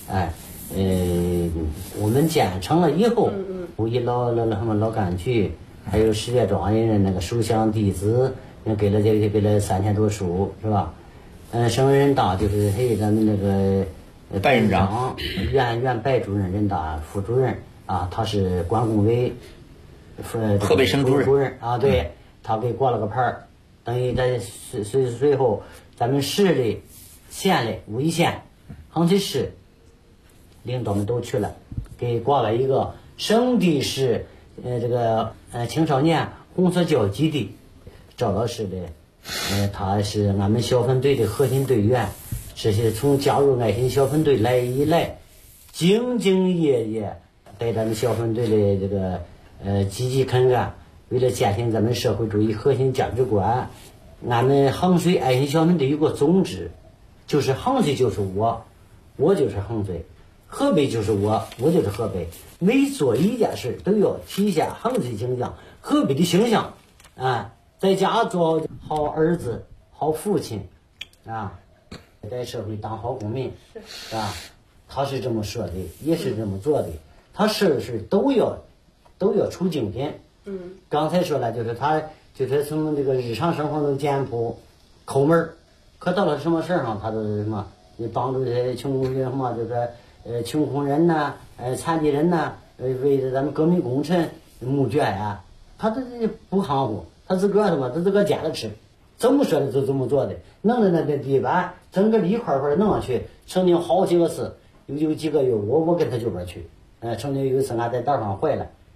我们建成了以后，五一老干局，还有石家庄人的那个首相弟子，给了3000多书，是吧？省人大就是咱们那个白人长， 原白主任、人大副主任他是关工委， 河北省主任对，他给挂了个牌儿。等于在随后，咱们市里、县里、武义县、横渠市领导们都去了，给挂了一个省地市这个青少年红色教育基地。赵老师的他是俺们小分队的核心队员，这些从加入爱心小分队来以来，兢兢业业对咱们小分队的这个积极肯干。为了践行咱们社会主义核心价值观，俺们衡水爱心小分队有个宗旨，就是衡水就是我就是衡水，河北就是我就是河北。每做一件事都要体现衡水形象、河北的形象在家做好儿子、好父亲在社会当好公民他是这么说的，也是这么做的。他事都要出精品。刚才说了，就是他就是从这个日常生活中简朴抠门，可到了什么事儿上，他都是什么，你帮助这些穷人什么，就是穷苦人呐，残疾人呐，为咱们革命工程募捐他这不含糊，他自个什么，他自个捡着吃，怎么说的就这么做的，弄的那地板整个一块块弄上去，曾经好几个次，有几个月我跟他这边去，曾经有一次俺在道上坏了。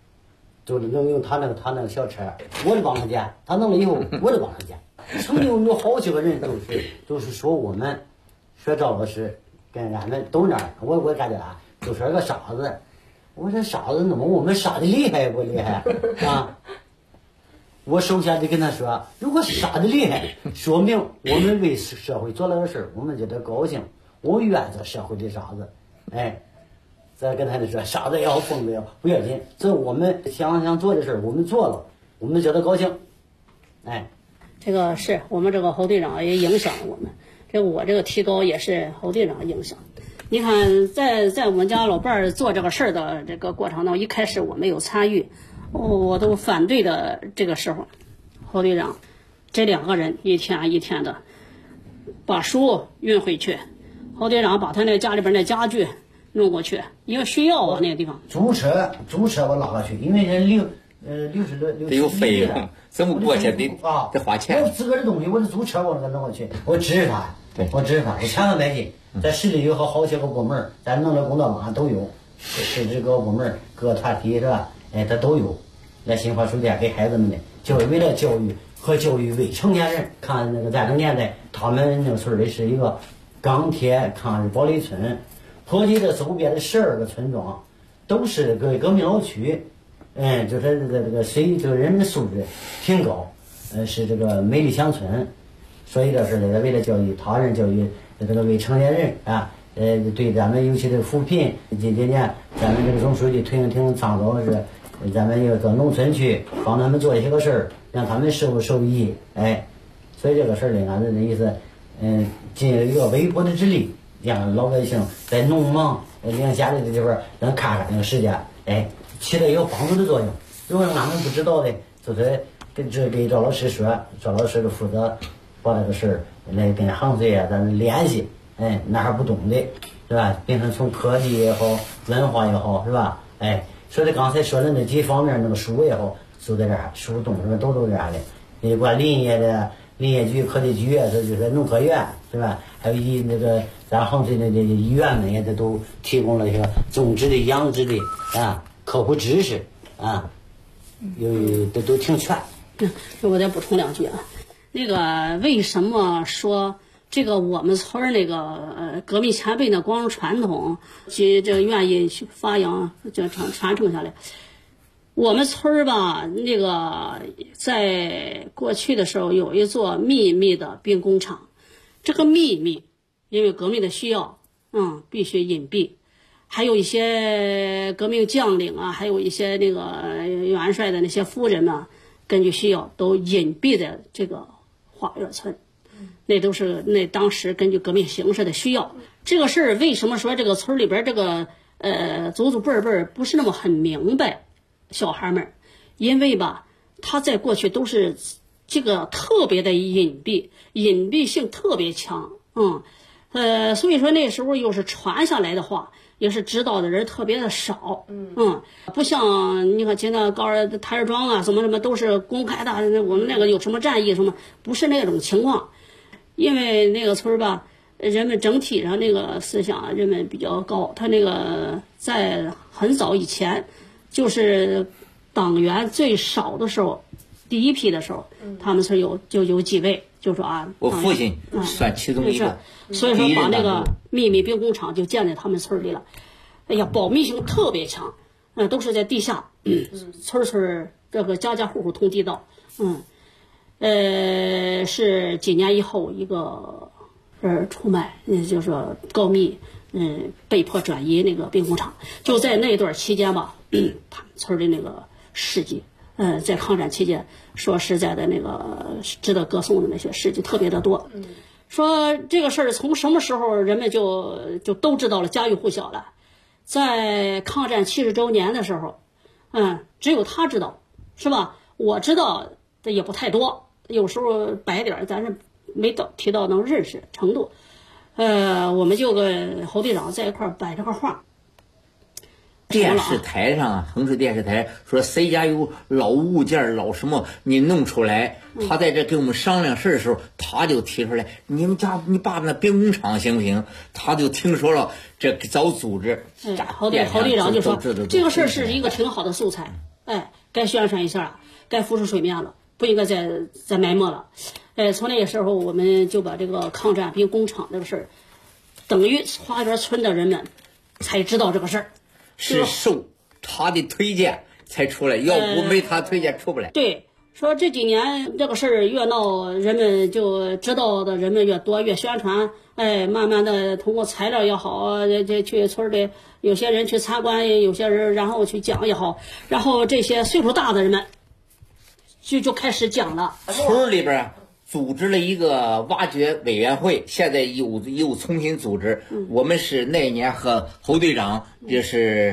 就用他那个小车，我得帮他捡，他弄了以后我得帮他捡。曾经有好几个人都是说我们说赵老师跟俺们都那儿，我感觉啊，就说个傻子。我说傻子怎么我们傻的厉害不厉害啊？我首先得跟他说，如果傻的厉害，说明我们为社会做了个事儿，我们觉得高兴，我愿做社会的傻子。哎，再跟他们说，傻子也好，疯子也好，不要紧，这我们想做的事儿，我们做了，我们觉得高兴。哎， 这个是我们这个侯队长也影响了我们，这我这个提高也是侯队长影响。你看，在我们家老伴儿做这个事儿的这个过程当中，一开始我没有参与，我都反对的这个时候，侯队长这2个人一天一天的把书运回去，侯队长把他那家里边那家具弄过去，因为需要啊那个地方。 租车我拉过去，因为人60多得有费用，怎么过去得花钱。 我自个儿的东西，我得租车我给弄过去，我支持他，我千万买进。在市里有好些个部门，咱弄的工作网都有，市直各部门、各团体是吧？哎，它都有。来新华书店给孩子们的教育，为了教育和教育未成年人。看那个战争年代，他们那个村里是一个钢铁抗日堡垒村，坡地的周边的12个村庄都是革命老区，就是这个就人民素质挺高，是这个美丽乡村。所以这是为了教育他人，教育这个未成年人啊，对咱们尤其是扶贫，这几年咱们这个总书记推行挺倡导是，咱们要到农村去帮他们做一些个事儿，让他们受益。哎，所以这个事儿呢，俺的意思，尽一个微薄的之力，让老百姓在农忙零下的地方能看看那个世界，哎，起到一个帮助的作用。如果俺们不知道的，就是给赵老师说，赵老师就负责把这个事儿来跟行队啊咱们联系，哎，哪还不懂的是吧？变成从科技也好，文化也好是吧？哎，说的刚才说的那几方面，那个书也好，都在这儿，书懂什么都这样的。你管林业局、科技局啊，这就是农科院是吧？还有那个咱行队的医院们也都提供了一个种植的、养殖的啊科普知识啊，都挺全。 我再补充2句啊。那个为什么说这个我们村儿那个革命前辈的光荣传统，这愿意去发扬，就传承下来？我们村儿吧，那个在过去的时候有一座秘密的兵工厂，这个秘密因为革命的需要，必须隐蔽。还有一些革命将领啊，还有一些那个元帅的那些夫人呢，根据需要都隐蔽在这个花园村，那都是那当时根据革命形势的需要。这个事儿为什么说这个村里边这个祖祖辈辈不是那么很明白，小孩们，因为吧他在过去都是这个特别的隐蔽性特别强，所以说那时候又是传下来的话，也是知道的人特别的少，不像你看现在高二台儿庄啊什么都是公开的，我们那个有什么战役什么，不是那种情况。因为那个村吧，人们整体上那个思想人们比较高，他那个在很早以前，就是党员最少的时候，第一批的时候，他们村就有几位，就说啊， 我父亲算其中一个， 所以说把那个秘密兵工厂就建在他们村里了。哎呀，保密性特别强，都是在地下，村这个家家户户通地道，是几年以后一个出卖，就是说告密，被迫转移那个兵工厂。就在那段期间吧，他们村的那个事迹，在抗战期间，说实在的那个值得歌颂的那些事迹特别的多。说这个事儿从什么时候人们就都知道了，家喻户晓了。在抗战70周年的时候，只有他知道，是吧？我知道的也不太多，有时候白点儿，咱是没提到能认识程度。我们就跟侯队长在一块儿摆这个话。 电视台上啊，衡水电视台说谁家有老物件老什么，你弄出来。他在这给我们商量事的时候，他就提出来，你们家你爸爸那兵工厂行不行？他就听说了这早组织。 侯队长就说这个事儿是一个挺好的素材。 该宣传一下了，该浮出水面了，不应该再埋没了。从那个时候，我们就把这个抗战兵工厂这个事儿，等于花园村的人们才知道这个事儿， 是受他的推荐才出来，要不没他推荐出不来。 对。说这几年这个事儿越闹，人们就知道的人们越多，越宣传，慢慢的通过材料也好，这去村里有些人去参观，有些人然后去讲也好，然后这些岁数大的人们就开始讲了。 村里边组织了一个挖掘委员会，现在又重新组织。我们是那一年和侯队长就是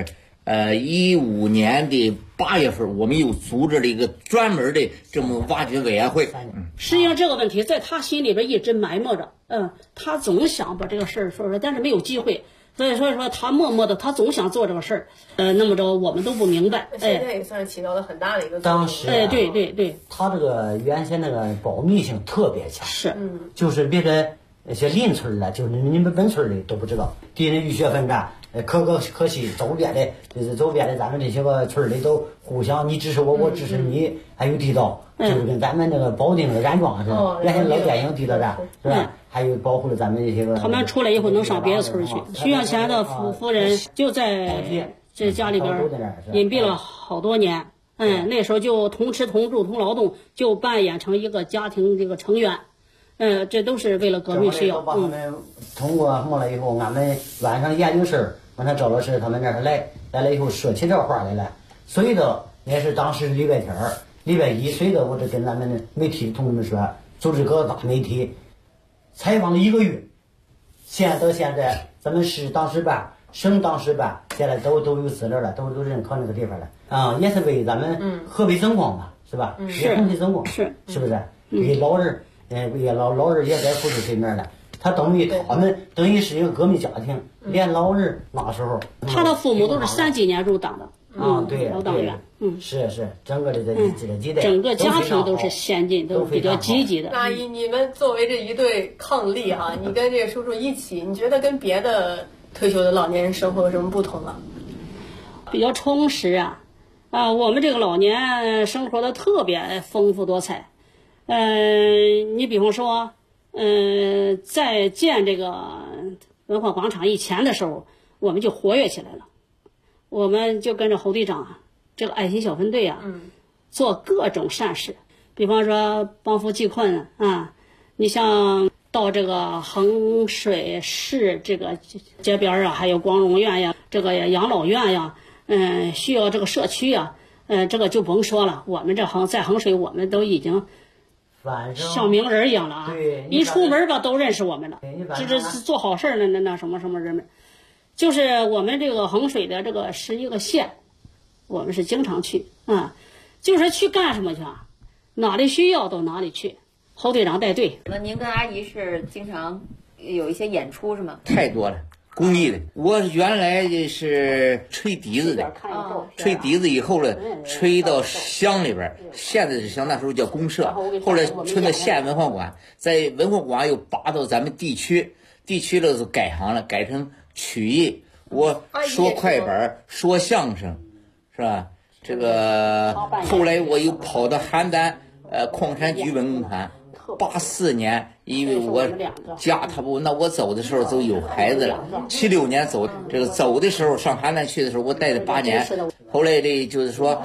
15年的8月份，我们又组织了一个专门的这么挖掘委员会。 实际上这个问题在他心里边一直埋没着，他总想把这个事儿说出来，但是没有机会，所以说他默默的，他总想做这个事儿。那么着我们都不明白。 现在也算是起到了很大的一个作用。 当时对， 他这个原先那个保密性特别强， 是， 就是别的那些邻村的，就是你们本村的都不知道，敌人浴血奋战。可惜周边的咱们这些个村里都互相你支持我，我支持你，还有地道，就是跟咱们那个保定的染庄似的，原先老电影地道战是吧？还有保护了咱们这些个。 他们出来以后能上别的村去。徐向前的夫人就在这家里边隐蔽了好多年，那时候就同吃同住同劳动，就扮演成一个家庭这个成员。这都是为了革命需要。 把他们通过摸了以后，俺们晚上研究室，完他赵老师他们那儿来了以后说起这话来了。随着也是当时礼拜天礼拜一，随着我这跟咱们的媒体同志们说，组织各大媒体采访了1个月，到现在咱们市当时办、省当时办，现在都有资料了，都认可那个地方了啊，也是为咱们河北争光嘛，是吧？也红旗争光，是不是？为老人。老人也在扶持对面了，他等于是一个革命家庭，连老人那时候， 他的父母都是30几年入党的对， 老党员， 是整个的这几代， 整个家庭都是先进，都比较积极的。 那你们作为这一对伉俪啊，你跟这个叔叔一起，你觉得跟别的退休的老年人生活有什么不同啊？ 比较充实啊，我们这个老年生活的特别丰富多彩。你比方说，在建这个文化广场以前的时候，我们就活跃起来了。我们就跟着侯队长这个爱心小分队做各种善事，比方说帮扶济困啊，你像到这个衡水市这个街边还有光荣院呀，这个养老院呀，需要这个社区呀，这个就甭说了，我们在衡水，我们都已经像名人一样了啊！一出门吧都认识我们了，这是做好事的那什么人们，就是我们这个衡水的这个11个县，我们是经常去就是去干什么去啊？哪里需要到哪里去，侯队长带队。 那您跟阿姨是经常有一些演出是吗？ 太多了。公益的，我原来是吹笛子的，吹笛子以后呢，吹到乡里边，现在是乡，那时候叫公社，后来吹到县文化馆，在文化馆又拔到咱们地区了就改行了，改成曲艺，我说快板，说相声，是吧？这个后来我又跑到邯郸矿山局文工团。84年，因为我家他不，那我走的时候都有孩子了。76年走，这个走的时候上邯郸去的时候，我待了8年。后来这就是说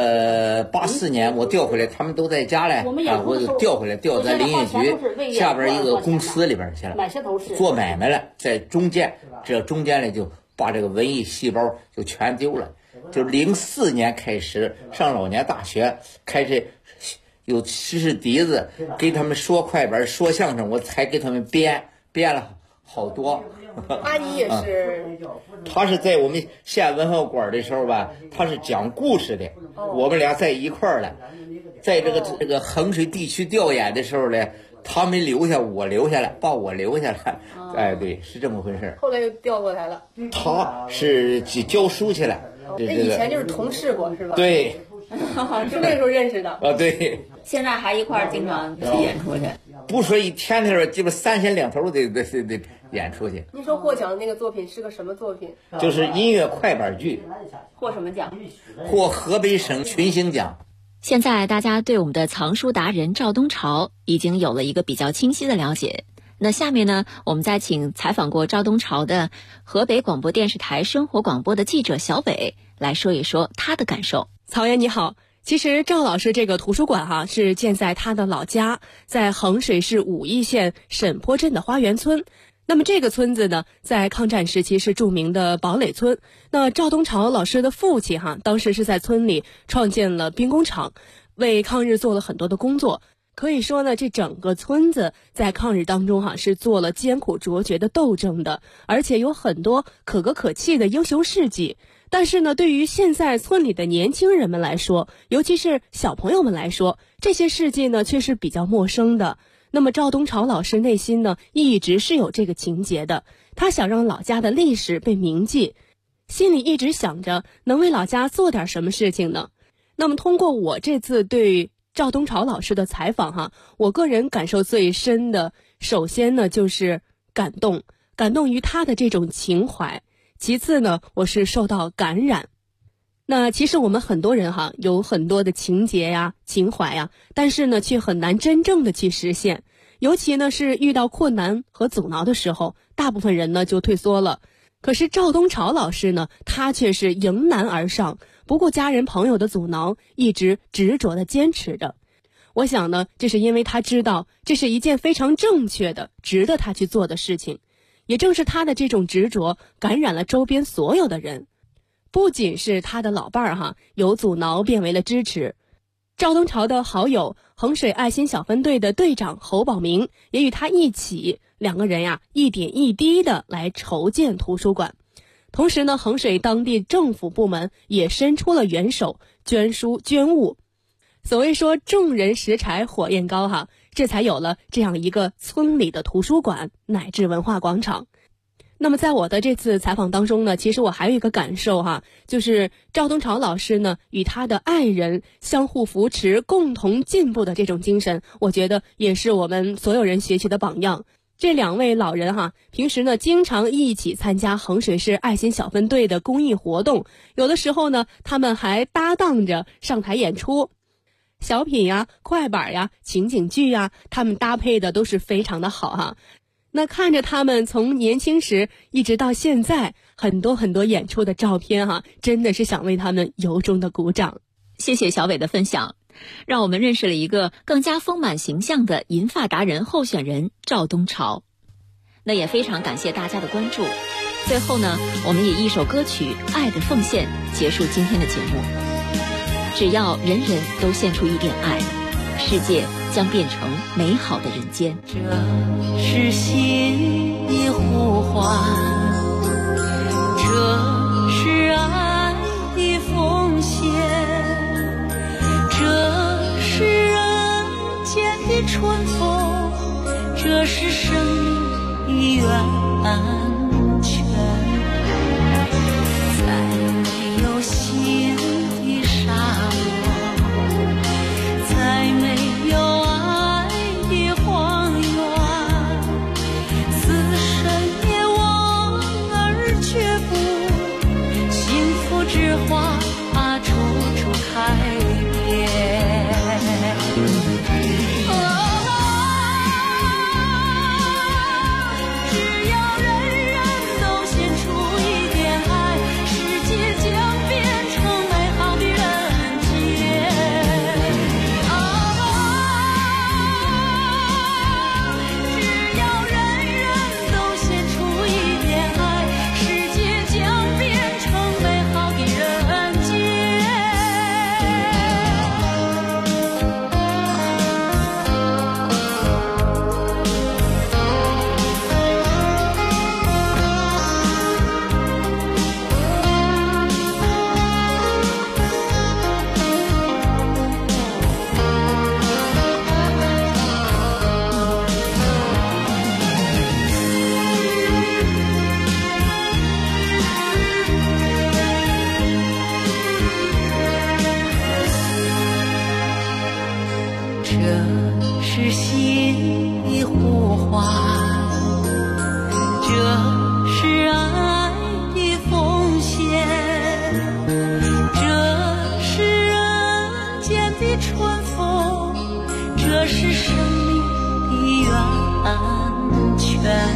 ，84年我调回来，他们都在家嘞，我就调回来，调在林业局下边一个公司里边去了，做买卖了，在中间，这中间呢就把这个文艺细胞就全丢了。就04年开始上老年大学，开始。有吃笛子，给他们说快板、说相声，我才给他们编了好多。 阿姨也是， 他是在我们县文化馆的时候吧，他是讲故事的，我们俩在一块儿了。在这个衡水地区调研的时候呢，他没留下，我留下了，把我留下了。哎，对，是这么回事。 后来又调过来了。 他是教书去了。 那以前就是同事过是吧？ 对。 是那时候认识的对， 现在还一块儿经常去演出去， 不说一天的时候，基本3天2头的演出去。 您说获奖的那个作品是个什么作品？ 就是音乐快板剧。 获什么奖？ 获河北省群星奖。 现在大家对我们的藏书达人赵东潮已经有了一个比较清晰的了解。那下面呢，我们再请采访过赵东潮的河北广播电视台生活广播的记者小伟来说一说他的感受。 曹岩你好，其实赵老师这个图书馆是建在他的老家，在衡水市武义县沈坡镇的花园村。那么这个村子呢，在抗战时期是著名的堡垒村。那赵东潮老师的父亲当时是在村里创建了兵工厂，为抗日做了很多的工作。可以说呢，这整个村子在抗日当中是做了艰苦卓绝的斗争的，而且有很多可歌可泣的英雄事迹。但是呢，对于现在村里的年轻人们来说，尤其是小朋友们来说，这些事迹呢却是比较陌生的。那么赵东潮老师内心呢一直是有这个情节的，他想让老家的历史被铭记，心里一直想着能为老家做点什么事情呢。那么通过我这次对赵东潮老师的采访我个人感受最深的，首先呢就是感动于他的这种情怀，其次呢我是受到感染。那其实我们很多人有很多的情节呀、情怀呀，但是呢却很难真正的去实现。尤其呢是遇到困难和阻挠的时候，大部分人呢就退缩了。可是赵东潮老师呢，他却是迎难而上，不顾家人朋友的阻挠，一直执着的坚持着。我想呢，这是因为他知道这是一件非常正确的、值得他去做的事情。也正是他的这种执着，感染了周边所有的人。不仅是他的老伴儿由阻挠变为了支持，赵东潮的好友衡水爱心小分队的队长侯宝明也与他一起，两个人一点一滴的来筹建图书馆。同时呢，衡水当地政府部门也伸出了援手，捐书捐物。所谓说众人拾柴火焰高这才有了这样一个村里的图书馆乃至文化广场。那么在我的这次采访当中呢，其实我还有一个感受就是赵东潮老师呢与他的爱人相互扶持、共同进步的这种精神，我觉得也是我们所有人学习的榜样。这两位老人平时呢经常一起参加衡水市爱心小分队的公益活动，有的时候呢他们还搭档着上台演出。小品快板情景剧他们搭配的都是非常的好那看着他们从年轻时一直到现在很多演出的照片真的是想为他们由衷的鼓掌。 谢谢小伟的分享，让我们认识了一个更加丰满形象的银发达人候选人赵东潮。那也非常感谢大家的关注。最后呢，我们以一首歌曲《爱的奉献》结束今天的节目。只要人人都献出一点爱，世界将变成美好的人间。 这是心的呼唤，这是爱的奉献，这是人间的春风，这是生命的源泉。再没有心的沙漠，再没有爱的荒原，此生也望而却步，幸福之花处处开遍。只要人人远，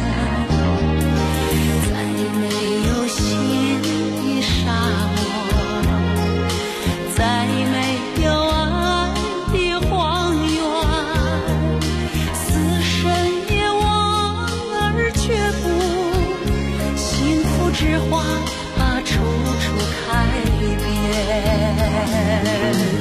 在没有心的沙漠，在没有爱的荒原，死神也望而却步，幸福之花处处开遍。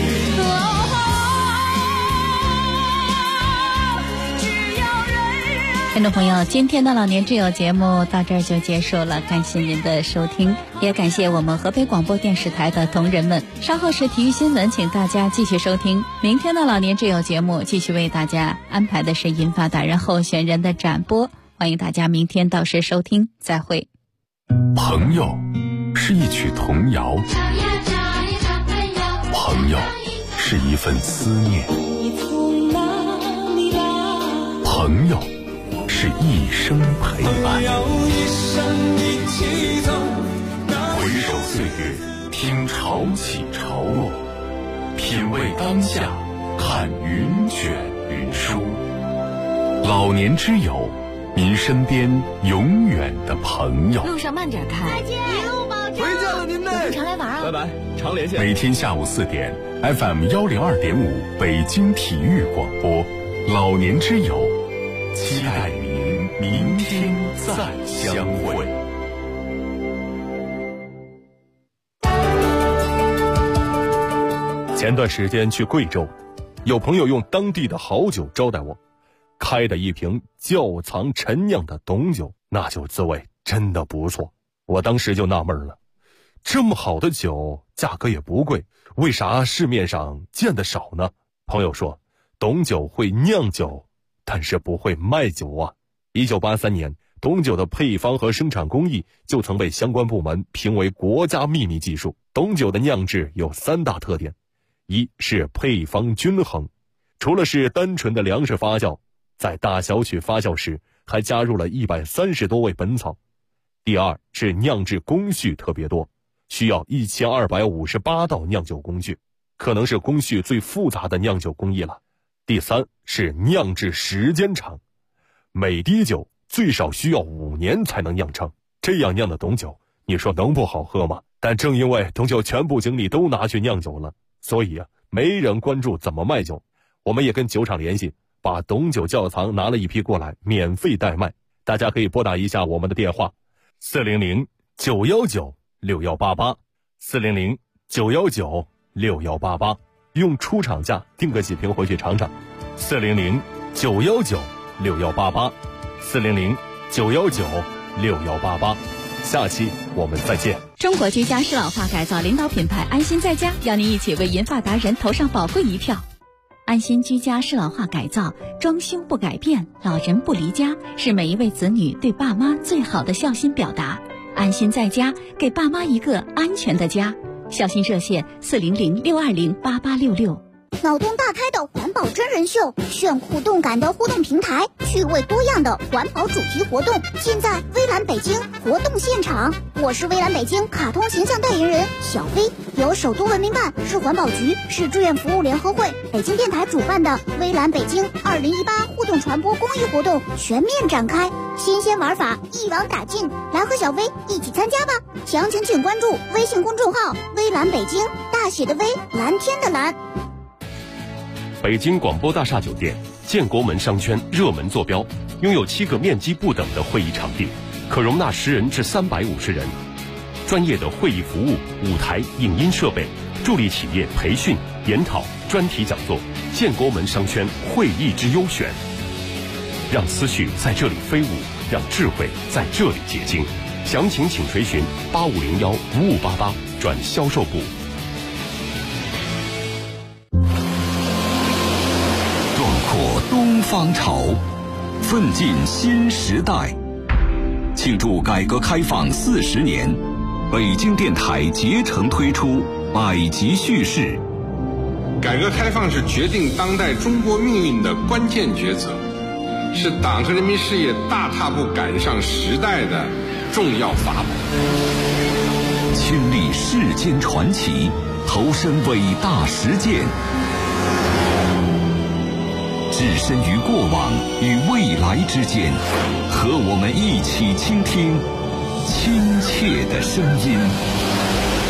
听众朋友，今天的老年之友节目到这儿就结束了，感谢您的收听，也感谢我们河北广播电视台的同仁们。稍后是体育新闻，请大家继续收听。明天的老年之友节目继续为大家安排的是银发达人候选人的展播，欢迎大家明天到时收听，再会。 朋友是一曲童谣，朋友是一份思念，朋友是一生陪伴。回首岁月，听潮起潮落，品味当下，看云卷云舒。老年之友，您身边永远的朋友。 路上慢点开。再见，一路保重。 回家了您嘞。 有空常来玩啊。 拜拜，常联系。 每天下午4点 ，FM 102.5北京体育广播，老年之友，期待您明天再相会。 前段时间去贵州，有朋友用当地的好酒招待我，开的一瓶窖藏陈酿的董酒，那酒滋味真的不错。我当时就纳闷了，这么好的酒价格也不贵，为啥市面上见得少呢？朋友说，董酒会酿酒，但是不会卖酒啊。1983年，董酒的配方和生产工艺就曾被相关部门评为国家秘密技术。董酒的酿制有3大特点，一是配方均衡，除了是单纯的粮食发酵，在大小曲发酵时还加入了130多味本草。第二是酿制工序特别多，需要1258道酿酒工序，可能是工序最复杂的酿酒工艺了。第三是酿制时间长，每滴酒最少需要5年才能酿成，这样酿的董酒，你说能不好喝吗？但正因为董酒全部精力都拿去酿酒了，所以没人关注怎么卖酒。我们也跟酒厂联系，把董酒窖藏拿了一批过来，免费代卖。大家可以拨打一下我们的电话400-919-6188 400-919-6188，用出厂价订个几瓶回去尝尝。400-919-6188 400-919-6188，下期我们再见。 中国居家适老化改造领导品牌安心在家，邀您一起为银发达人投上宝贵一票。安心居家适老化改造，装修不改变，老人不离家，是每一位子女对爸妈最好的孝心表达。安心在家，给爸妈一个安全的家。孝心热线400-620-8866。 脑洞大开的环保真人秀，炫酷动感的互动平台，趣味多样的环保主题活动，尽在微蓝北京活动现场。我是微蓝北京卡通形象代言人小飞，由首都文明办、市环保局、市志愿服务联合会、北京电台主办的微蓝北京2018互动传播公益活动全面展开，新鲜玩法一网打尽，来和小飞一起参加吧！详情请关注微信公众号微蓝北京，大写的微，蓝天的蓝。 北京广播大厦酒店建国门商圈热门坐标，拥有7个面积不等的会议场地，可容纳10人至350人。专业的会议服务、舞台、影音设备，助力企业培训、研讨、专题讲座。建国门商圈会议之优选，让思绪在这里飞舞，让智慧在这里结晶。详情请垂询8501-5588转销售部。 东方潮，奋进新时代。庆祝改革开放40年，北京电台竭诚推出百集叙事。 改革开放是决定当代中国命运的关键抉择，是党和人民事业大踏步赶上时代的重要法宝。 亲历世间传奇，投身伟大实践。 置身于过往与未来之间，和我们一起倾听亲切的声音。